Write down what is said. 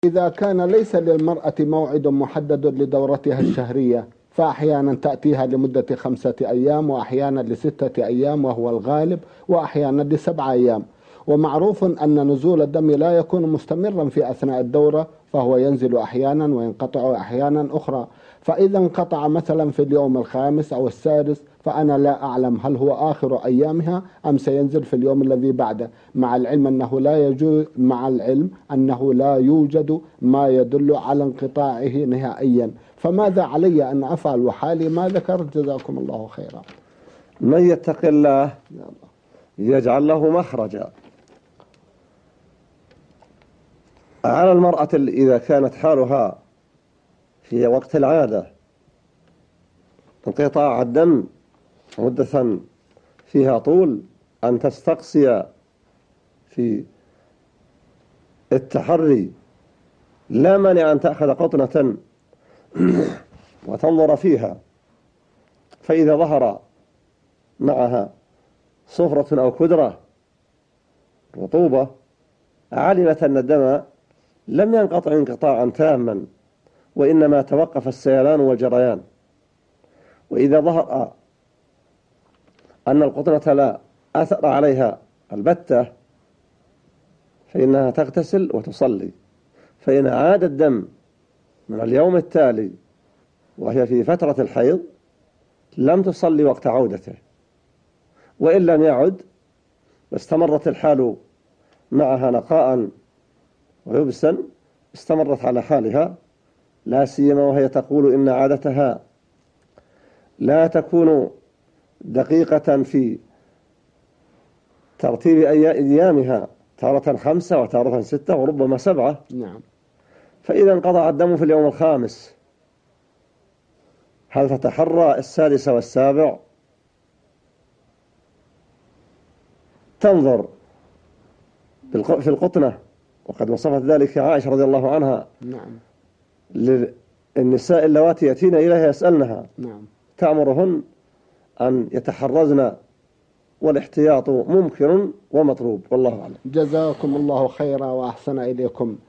إذا كان ليس للمرأة موعد محدد لدورتها الشهرية، فأحيانا تأتيها لمدة 5 أيام، وأحيانا ل6 أيام وهو الغالب، وأحيانا ل7 أيام. ومعروف أن نزول الدم لا يكون مستمرا في أثناء الدورة، فهو ينزل أحيانا وينقطع أحيانا أخرى. فإذا انقطع مثلا في اليوم الخامس أو السادس، فأنا لا أعلم هل هو آخر أيامها أم سينزل في اليوم الذي بعده، مع العلم أنه لا يوجد ما يدل على انقطاعه نهائيا. فماذا علي أن أفعل وحالي ما ذكرت؟ جزاكم الله خيرا. من يتق الله يجعل له مخرجا. على المرأة إذا كانت حالها في وقت العادة انقطاع الدم مدة فيها طول، أن تستقصي في التحري. لا مانع أن تأخذ قطنة وتنظر فيها، فإذا ظهر معها صفرة أو كدرة رطوبة علمت أن الدم لم ينقطع انقطاعا تاما، وإنما توقف السيلان والجريان. وإذا ظهر أن القطنة لا أثر عليها البتة، فإنها تغتسل وتصلي. فإن عاد الدم من اليوم التالي وهي في فترة الحيض لم تصلي وقت عودته، وإن لم يعد واستمرت الحال معها نقاء ويبسا استمرت على حالها، لا سيما وهي تقول إن عادتها لا تكون دقيقة في ترتيب أيامها، تارة 5 وتارة 6 وربما 7. نعم. فإذا انقطع الدم في اليوم الخامس، هل تتحرى السادس والسابع؟ تنظر في القطنة، وقد وصفت ذلك عائشة رضي الله عنها. نعم. للنساء اللواتي يأتين إليها يسألنها. نعم. تأمرهن أن يتحرزن، والاحتياط ممكن ومطلوب، والله أعلم. جزاكم الله خيرا وأحسن إليكم.